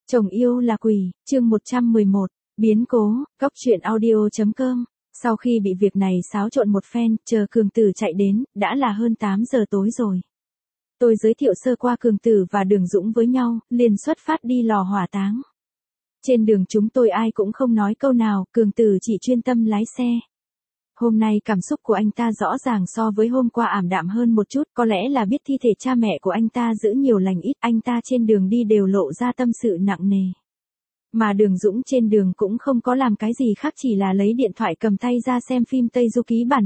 Chồng yêu là quỷ, chương 111, biến cố, góc truyện audio.com. Sau khi bị việc này xáo trộn một phen, chờ Cường Tử chạy đến, đã là hơn 8 giờ tối rồi. Tôi giới thiệu sơ qua Cường Tử và Đường Dũng với nhau, liền xuất phát đi lò hỏa táng. Trên đường chúng tôi ai cũng không nói câu nào, Cường Tử chỉ chuyên tâm lái xe. Hôm nay cảm xúc của anh ta rõ ràng so với hôm qua ảm đạm hơn một chút, có lẽ là biết thi thể cha mẹ của anh ta giữ nhiều lành ít, anh ta trên đường đi đều lộ ra tâm sự nặng nề. Mà Đường Dũng trên đường cũng không có làm cái gì khác, chỉ là lấy điện thoại cầm tay ra xem phim Tây Du Ký bản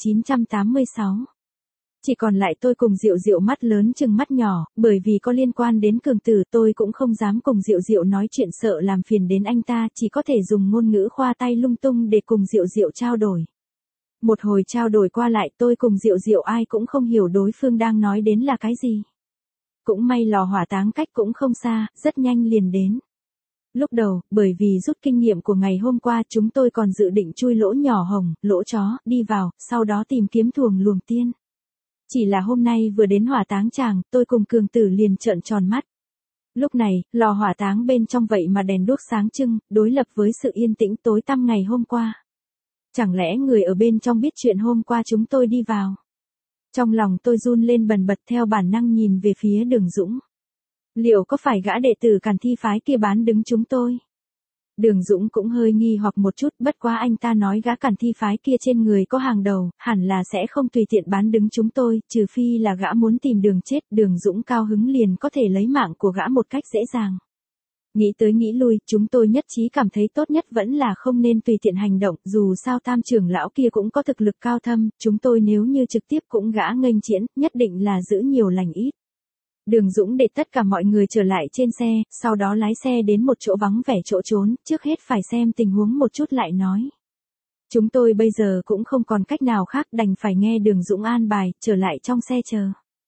1986. Chỉ còn lại tôi cùng Diệu Diệu mắt lớn chừng mắt nhỏ, bởi vì có liên quan đến Cường Tử tôi cũng không dám cùng Diệu Diệu nói chuyện sợ làm phiền đến anh ta, chỉ có thể dùng ngôn ngữ khoa tay lung tung để cùng Diệu Diệu trao đổi. Một hồi trao đổi qua lại tôi cùng Diệu Diệu ai cũng không hiểu đối phương đang nói đến là cái gì. Cũng may lò hỏa táng cách cũng không xa, rất nhanh liền đến. Lúc đầu, bởi vì rút kinh nghiệm của ngày hôm qua chúng tôi còn dự định chui lỗ nhỏ hồng, lỗ chó, đi vào, sau đó tìm kiếm thuồng luồng tiên. Chỉ là hôm nay vừa đến hỏa táng tràng, tôi cùng Cường Tử liền trợn tròn mắt. Lúc này, lò hỏa táng bên trong vậy mà đèn đuốc sáng trưng, đối lập với sự yên tĩnh tối tăm ngày hôm qua. Chẳng lẽ người ở bên trong biết chuyện hôm qua chúng tôi đi vào? Trong lòng tôi run lên bần bật theo bản năng nhìn về phía Đường Dũng. Liệu có phải gã đệ tử Càn Thi phái kia bán đứng chúng tôi? Đường Dũng cũng hơi nghi hoặc một chút, bất quá anh ta nói gã Càn Thi phái kia trên người có hàng đầu, hẳn là sẽ không tùy tiện bán đứng chúng tôi, trừ phi là gã muốn tìm đường chết. Đường Dũng cao hứng liền có thể lấy mạng của gã một cách dễ dàng. Nghĩ tới nghĩ lui, chúng tôi nhất trí cảm thấy tốt nhất vẫn là không nên tùy tiện hành động, dù sao Tam trưởng lão kia cũng có thực lực cao thâm, chúng tôi nếu như trực tiếp cũng gã nghênh chiến, nhất định là giữ nhiều lành ít. Đường Dũng để tất cả mọi người trở lại trên xe, sau đó lái xe đến một chỗ vắng vẻ chỗ trốn, trước hết phải xem tình huống một chút lại nói. Chúng tôi bây giờ cũng không còn cách nào khác, đành phải nghe Đường Dũng an bài, trở lại trong xe chờ.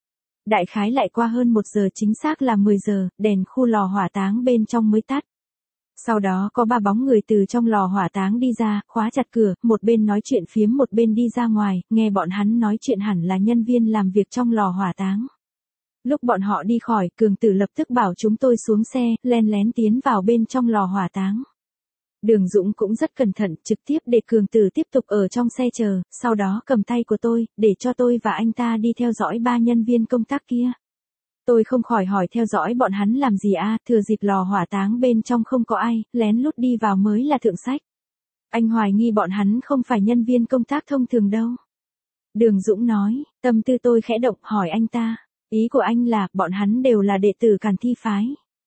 Đại khái lại qua hơn 1 giờ, chính xác là 10 giờ, đèn khu lò hỏa táng bên trong mới tắt. Sau đó có 3 bóng người từ trong lò hỏa táng đi ra, khóa chặt cửa, một bên nói chuyện phiếm một bên đi ra ngoài, nghe bọn hắn nói chuyện hẳn là nhân viên làm việc trong lò hỏa táng. Lúc bọn họ đi khỏi, Cường Tử lập tức bảo chúng tôi xuống xe, len lén tiến vào bên trong lò hỏa táng. Đường Dũng cũng rất cẩn thận, trực tiếp để Cường Tử tiếp tục ở trong xe chờ, sau đó cầm tay của tôi, để cho tôi và anh ta đi theo dõi 3 nhân viên công tác kia. Tôi không khỏi hỏi theo dõi bọn hắn làm gì à, thừa dịp lò hỏa táng bên trong không có ai, lén lút đi vào mới là thượng sách. Anh hoài nghi bọn hắn không phải nhân viên công tác thông thường đâu. Đường Dũng nói, tâm tư tôi khẽ động hỏi anh ta, ý của anh là bọn hắn đều là đệ tử Càn Thi phái.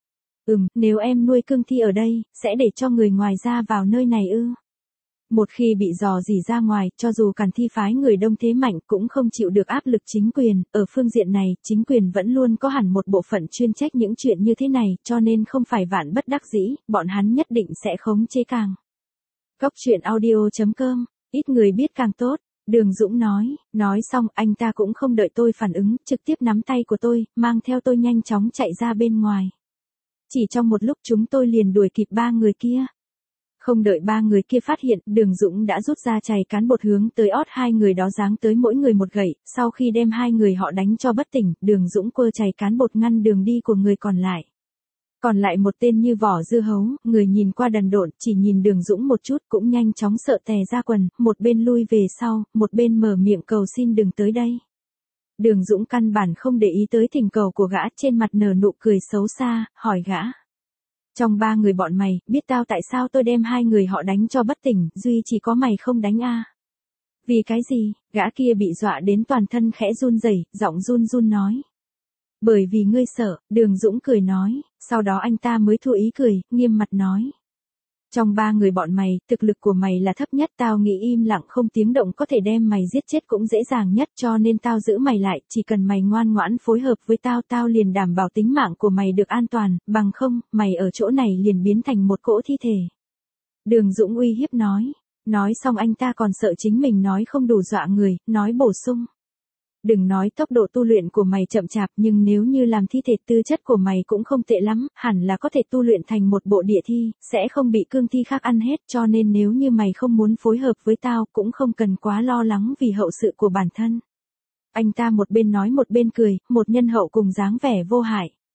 Nếu em nuôi cương thi ở đây, sẽ để cho người ngoài ra vào nơi này ư? Một khi bị dò dỉ ra ngoài, cho dù Càn Thi phái người đông thế mạnh cũng không chịu được áp lực chính quyền, ở phương diện này, chính quyền vẫn luôn có hẳn một bộ phận chuyên trách những chuyện như thế này, cho nên không phải vạn bất đắc dĩ, bọn hắn nhất định sẽ khống chế càng. Góc truyện audio.com, ít người biết càng tốt. Đường Dũng nói xong anh ta cũng không đợi tôi phản ứng, trực tiếp nắm tay của tôi, mang theo tôi nhanh chóng chạy ra bên ngoài. Chỉ trong một lúc chúng tôi liền đuổi kịp 3 người kia. Không đợi 3 người kia phát hiện, Đường Dũng đã rút ra chày cán bột hướng tới ót 2 người đó giáng tới mỗi người một gậy, sau khi đem 2 người họ đánh cho bất tỉnh, Đường Dũng quơ chày cán bột ngăn đường đi của người còn lại. Còn lại một tên như vỏ dưa hấu, người nhìn qua đần độn, chỉ nhìn Đường Dũng một chút cũng nhanh chóng sợ tè ra quần, một bên lui về sau, một bên mở miệng cầu xin đừng tới đây. Đường Dũng căn bản không để ý tới thỉnh cầu của gã, trên mặt nở nụ cười xấu xa, hỏi gã. Trong 3 người bọn mày, biết tao tại sao tôi đem 2 người họ đánh cho bất tỉnh, duy chỉ có mày không đánh à? Vì cái gì? Gã kia bị dọa đến toàn thân khẽ run rẩy, giọng run run nói. Bởi vì ngươi sợ, Đường Dũng cười nói, sau đó anh ta mới thu ý cười, nghiêm mặt nói. Trong 3 người bọn mày, thực lực của mày là thấp nhất, tao nghĩ im lặng không tiếng động có thể đem mày giết chết cũng dễ dàng nhất, cho nên tao giữ mày lại, chỉ cần mày ngoan ngoãn phối hợp với tao, tao liền đảm bảo tính mạng của mày được an toàn, bằng không, mày ở chỗ này liền biến thành một cỗ thi thể. Đường Dũng uy hiếp nói xong anh ta còn sợ chính mình nói không đủ dọa người, nói bổ sung. Đừng nói tốc độ tu luyện của mày chậm chạp, nhưng nếu như làm thi thể tư chất của mày cũng không tệ lắm, hẳn là có thể tu luyện thành một bộ địa thi, sẽ không bị cương thi khác ăn hết, cho nên nếu như mày không muốn phối hợp với tao cũng không cần quá lo lắng vì hậu sự của bản thân. Anh ta một bên nói một bên cười, một nhân hậu cùng dáng vẻ vô hại.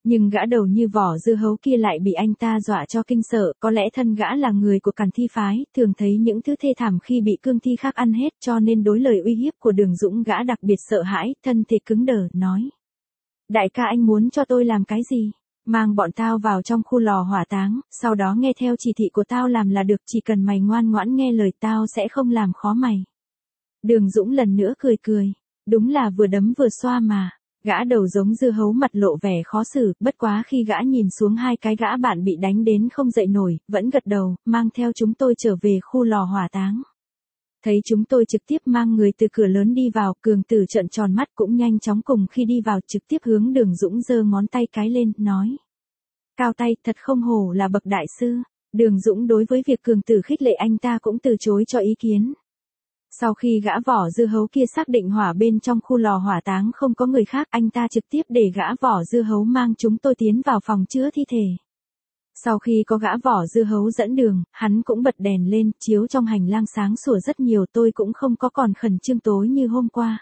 Nhưng gã đầu như vỏ dưa hấu kia lại bị anh ta dọa cho kinh sợ, có lẽ thân gã là người của Càn Thi phái, thường thấy những thứ thê thảm khi bị cương thi khác ăn hết, cho nên đối lời uy hiếp của Đường Dũng gã đặc biệt sợ hãi, thân thể cứng đờ, nói. Đại ca anh muốn cho tôi làm cái gì? Mang bọn tao vào trong khu lò hỏa táng, sau đó nghe theo chỉ thị của tao làm là được, chỉ cần mày ngoan ngoãn nghe lời tao sẽ không làm khó mày. Đường Dũng lần nữa cười cười, đúng là vừa đấm vừa xoa mà. Gã đầu giống dưa hấu mặt lộ vẻ khó xử, bất quá khi gã nhìn xuống hai cái gã bạn bị đánh đến không dậy nổi, vẫn gật đầu, mang theo chúng tôi trở về khu lò hỏa táng. Thấy chúng tôi trực tiếp mang người từ cửa lớn đi vào, Cường Tử trợn tròn mắt cũng nhanh chóng cùng khi đi vào trực tiếp hướng Đường Dũng giơ ngón tay cái lên, nói. Cao tay, thật không hổ là bậc đại sư. Đường Dũng đối với việc Cường Tử khích lệ anh ta cũng từ chối cho ý kiến. Sau khi gã vỏ dưa hấu kia xác định hỏa bên trong khu lò hỏa táng không có người khác, anh ta trực tiếp để gã vỏ dưa hấu mang chúng tôi tiến vào phòng chứa thi thể. Sau khi có gã vỏ dưa hấu dẫn đường, hắn cũng bật đèn lên, chiếu trong hành lang sáng sủa rất nhiều, tôi cũng không có còn khẩn trương tối như hôm qua.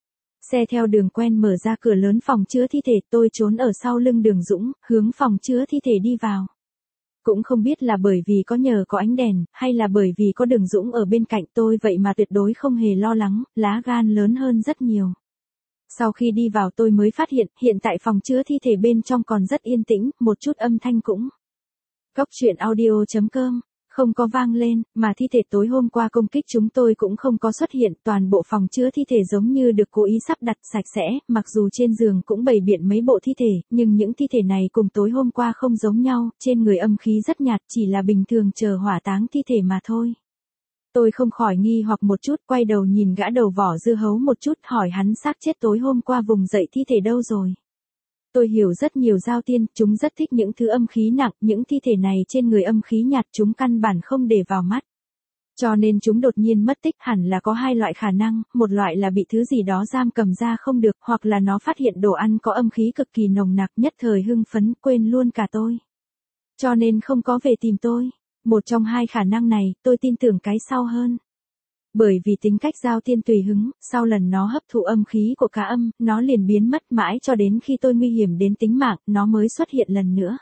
Xe theo đường quen mở ra cửa lớn phòng chứa thi thể, tôi trốn ở sau lưng Đường Dũng, hướng phòng chứa thi thể đi vào. Cũng không biết là bởi vì có nhờ có ánh đèn, hay là bởi vì có Đường Dũng ở bên cạnh tôi vậy mà tuyệt đối không hề lo lắng, lá gan lớn hơn rất nhiều. Sau khi đi vào tôi mới phát hiện tại phòng chứa thi thể bên trong còn rất yên tĩnh, một chút âm thanh cũng. Cốc truyện audio.com, không có vang lên, mà thi thể tối hôm qua công kích chúng tôi cũng không có xuất hiện, toàn bộ phòng chứa thi thể giống như được cố ý sắp đặt sạch sẽ, mặc dù trên giường cũng bày biện mấy bộ thi thể, nhưng những thi thể này cùng tối hôm qua không giống nhau, trên người âm khí rất nhạt, chỉ là bình thường chờ hỏa táng thi thể mà thôi. Tôi không khỏi nghi hoặc một chút, quay đầu nhìn gã đầu vỏ dưa hấu một chút, hỏi hắn xác chết tối hôm qua vùng dậy thi thể đâu rồi. Tôi hiểu rất nhiều giao tiên, chúng rất thích những thứ âm khí nặng, những thi thể này trên người âm khí nhạt chúng căn bản không để vào mắt. Cho nên chúng đột nhiên mất tích hẳn là có hai loại khả năng, một loại là bị thứ gì đó giam cầm ra không được, hoặc là nó phát hiện đồ ăn có âm khí cực kỳ nồng nặc, nhất thời hưng phấn quên luôn cả tôi. Cho nên không có về tìm tôi. Một trong hai khả năng này, tôi tin tưởng cái sau hơn. Bởi vì tính cách giao tiên tùy hứng, sau lần nó hấp thụ âm khí của cá âm, nó liền biến mất mãi cho đến khi tôi nguy hiểm đến tính mạng, nó mới xuất hiện lần nữa.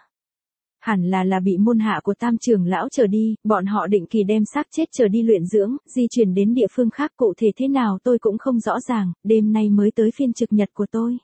Hẳn là bị môn hạ của Tam trưởng lão trở đi, bọn họ định kỳ đem xác chết trở đi luyện dưỡng, di chuyển đến địa phương khác cụ thể thế nào tôi cũng không rõ ràng, đêm nay mới tới phiên trực nhật của tôi.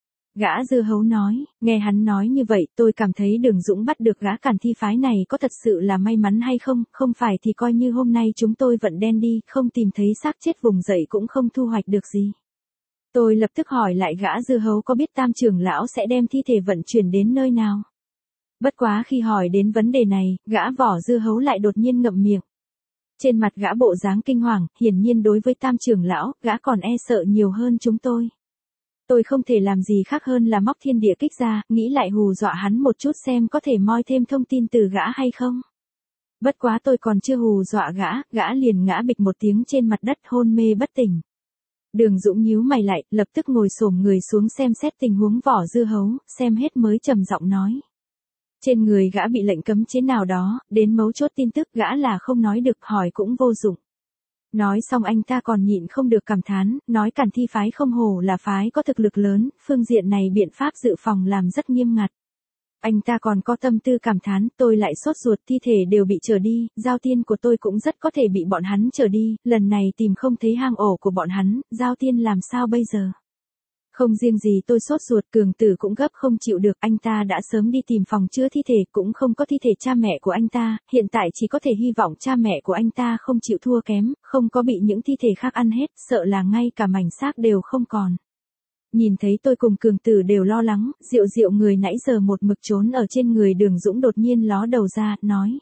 Gã dưa hấu nói, nghe hắn nói như vậy tôi cảm thấy Đường Dũng bắt được gã Càn Thi phái này có thật sự là may mắn hay không, không phải thì coi như hôm nay chúng tôi vận đen đi, không tìm thấy xác chết vùng dậy cũng không thu hoạch được gì. Tôi lập tức hỏi lại gã dưa hấu có biết Tam trưởng lão sẽ đem thi thể vận chuyển đến nơi nào. Bất quá khi hỏi đến vấn đề này, gã vỏ dưa hấu lại đột nhiên ngậm miệng. Trên mặt gã bộ dáng kinh hoàng, hiển nhiên đối với Tam trưởng lão, gã còn e sợ nhiều hơn chúng tôi. Tôi không thể làm gì khác hơn là móc thiên địa kích ra, nghĩ lại hù dọa hắn một chút xem có thể moi thêm thông tin từ gã hay không. Bất quá tôi còn chưa hù dọa gã liền ngã bịch một tiếng trên mặt đất hôn mê bất tỉnh. Đường Dũng nhíu mày lại, lập tức ngồi xổm người xuống xem xét tình huống vỏ dưa hấu, xem hết mới trầm giọng nói. Trên người gã bị lệnh cấm chế nào đó, đến mấu chốt tin tức gã là không nói được, hỏi cũng vô dụng. Nói xong anh ta còn nhịn không được cảm thán, nói Càn Thi phái không hổ là phái có thực lực lớn, phương diện này biện pháp dự phòng làm rất nghiêm ngặt. Anh ta còn có tâm tư cảm thán, tôi lại sốt ruột, thi thể đều bị trở đi, giao tiên của tôi cũng rất có thể bị bọn hắn trở đi, lần này tìm không thấy hang ổ của bọn hắn, giao tiên làm sao bây giờ? Không riêng gì tôi sốt ruột, Cường Tử cũng gấp không chịu được, anh ta đã sớm đi tìm phòng chứa thi thể, cũng không có thi thể cha mẹ của anh ta, hiện tại chỉ có thể hy vọng cha mẹ của anh ta không chịu thua kém, không có bị những thi thể khác ăn hết, sợ là ngay cả mảnh xác đều không còn. Nhìn thấy tôi cùng Cường Tử đều lo lắng, Diệu người nãy giờ một mực trốn ở trên người Đường Dũng đột nhiên ló đầu ra, nói.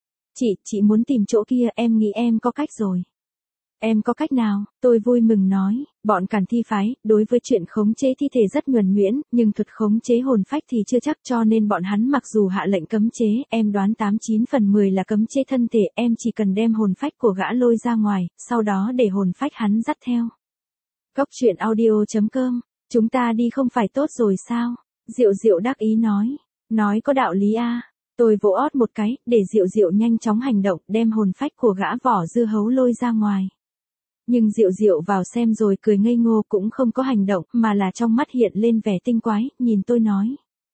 Chị muốn tìm chỗ kia, em nghĩ em có cách rồi. Em có cách nào? Tôi vui mừng nói, bọn Càn Thi phái, đối với chuyện khống chế thi thể rất nhuần nhuyễn, nhưng thuật khống chế hồn phách thì chưa chắc, cho nên bọn hắn mặc dù hạ lệnh cấm chế, em đoán 89 phần 10 là cấm chế thân thể, em chỉ cần đem hồn phách của gã lôi ra ngoài, sau đó để hồn phách hắn dắt theo. Cốc truyện audio.com, chúng ta đi không phải tốt rồi sao? Diệu đắc ý nói có đạo lý a. Tôi vỗ ót một cái, để Diệu nhanh chóng hành động, đem hồn phách của gã vỏ dưa hấu lôi ra ngoài. Nhưng Diệu vào xem rồi cười ngây ngô cũng không có hành động, mà là trong mắt hiện lên vẻ tinh quái, nhìn tôi nói.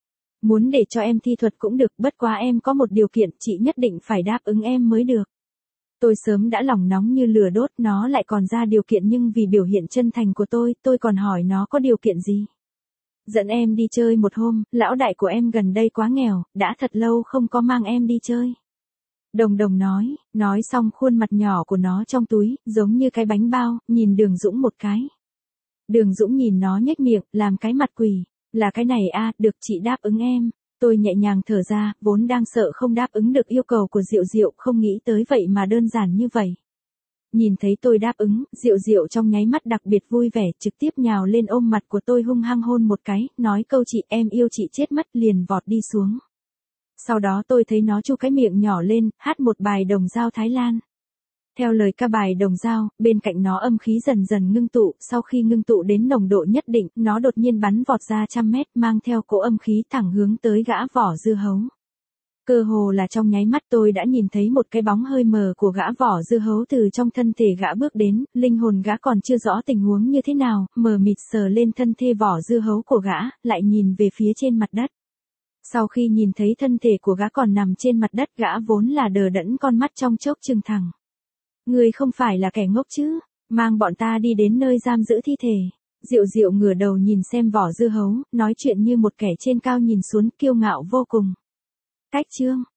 Muốn để cho em thi thuật cũng được, bất quá em có một điều kiện, chị nhất định phải đáp ứng em mới được. Tôi sớm đã lòng nóng như lửa đốt, nó lại còn ra điều kiện, nhưng vì biểu hiện chân thành của tôi còn hỏi nó có điều kiện gì. Dẫn em đi chơi một hôm, lão đại của em gần đây quá nghèo, đã thật lâu không có mang em đi chơi. Đồng Đồng nói xong khuôn mặt nhỏ của nó trong túi, giống như cái bánh bao, nhìn Đường Dũng một cái. Đường Dũng nhìn nó nhếch miệng, làm cái mặt quỷ. Là cái này à, được chị đáp ứng em. Tôi nhẹ nhàng thở ra, vốn đang sợ không đáp ứng được yêu cầu của Diệu Diệu, không nghĩ tới vậy mà đơn giản như vậy. Nhìn thấy tôi đáp ứng, Diệu Diệu trong nháy mắt đặc biệt vui vẻ, trực tiếp nhào lên ôm mặt của tôi hung hăng hôn một cái, nói câu chị em yêu chị chết mất, liền vọt đi xuống. Sau đó tôi thấy nó chu cái miệng nhỏ lên, hát một bài Đồng Dao Thái Lan. Theo lời ca bài Đồng Dao, bên cạnh nó âm khí dần dần ngưng tụ, sau khi ngưng tụ đến nồng độ nhất định, nó đột nhiên bắn vọt ra 100 mét, mang theo cỗ âm khí thẳng hướng tới gã vỏ dưa hấu. Cơ hồ là trong nháy mắt tôi đã nhìn thấy một cái bóng hơi mờ của gã vỏ dưa hấu từ trong thân thể gã bước đến, linh hồn gã còn chưa rõ tình huống như thế nào, mờ mịt sờ lên thân thể vỏ dưa hấu của gã, lại nhìn về phía trên mặt đất. Sau khi nhìn thấy thân thể của gã còn nằm trên mặt đất, gã vốn là đờ đẫn con mắt trong chốc trừng thẳng. Người không phải là kẻ ngốc chứ, mang bọn ta đi đến nơi giam giữ thi thể. Diệu Diệu ngửa đầu nhìn xem vỏ dưa hấu, nói chuyện như một kẻ trên cao nhìn xuống, kiêu ngạo vô cùng. Cách chương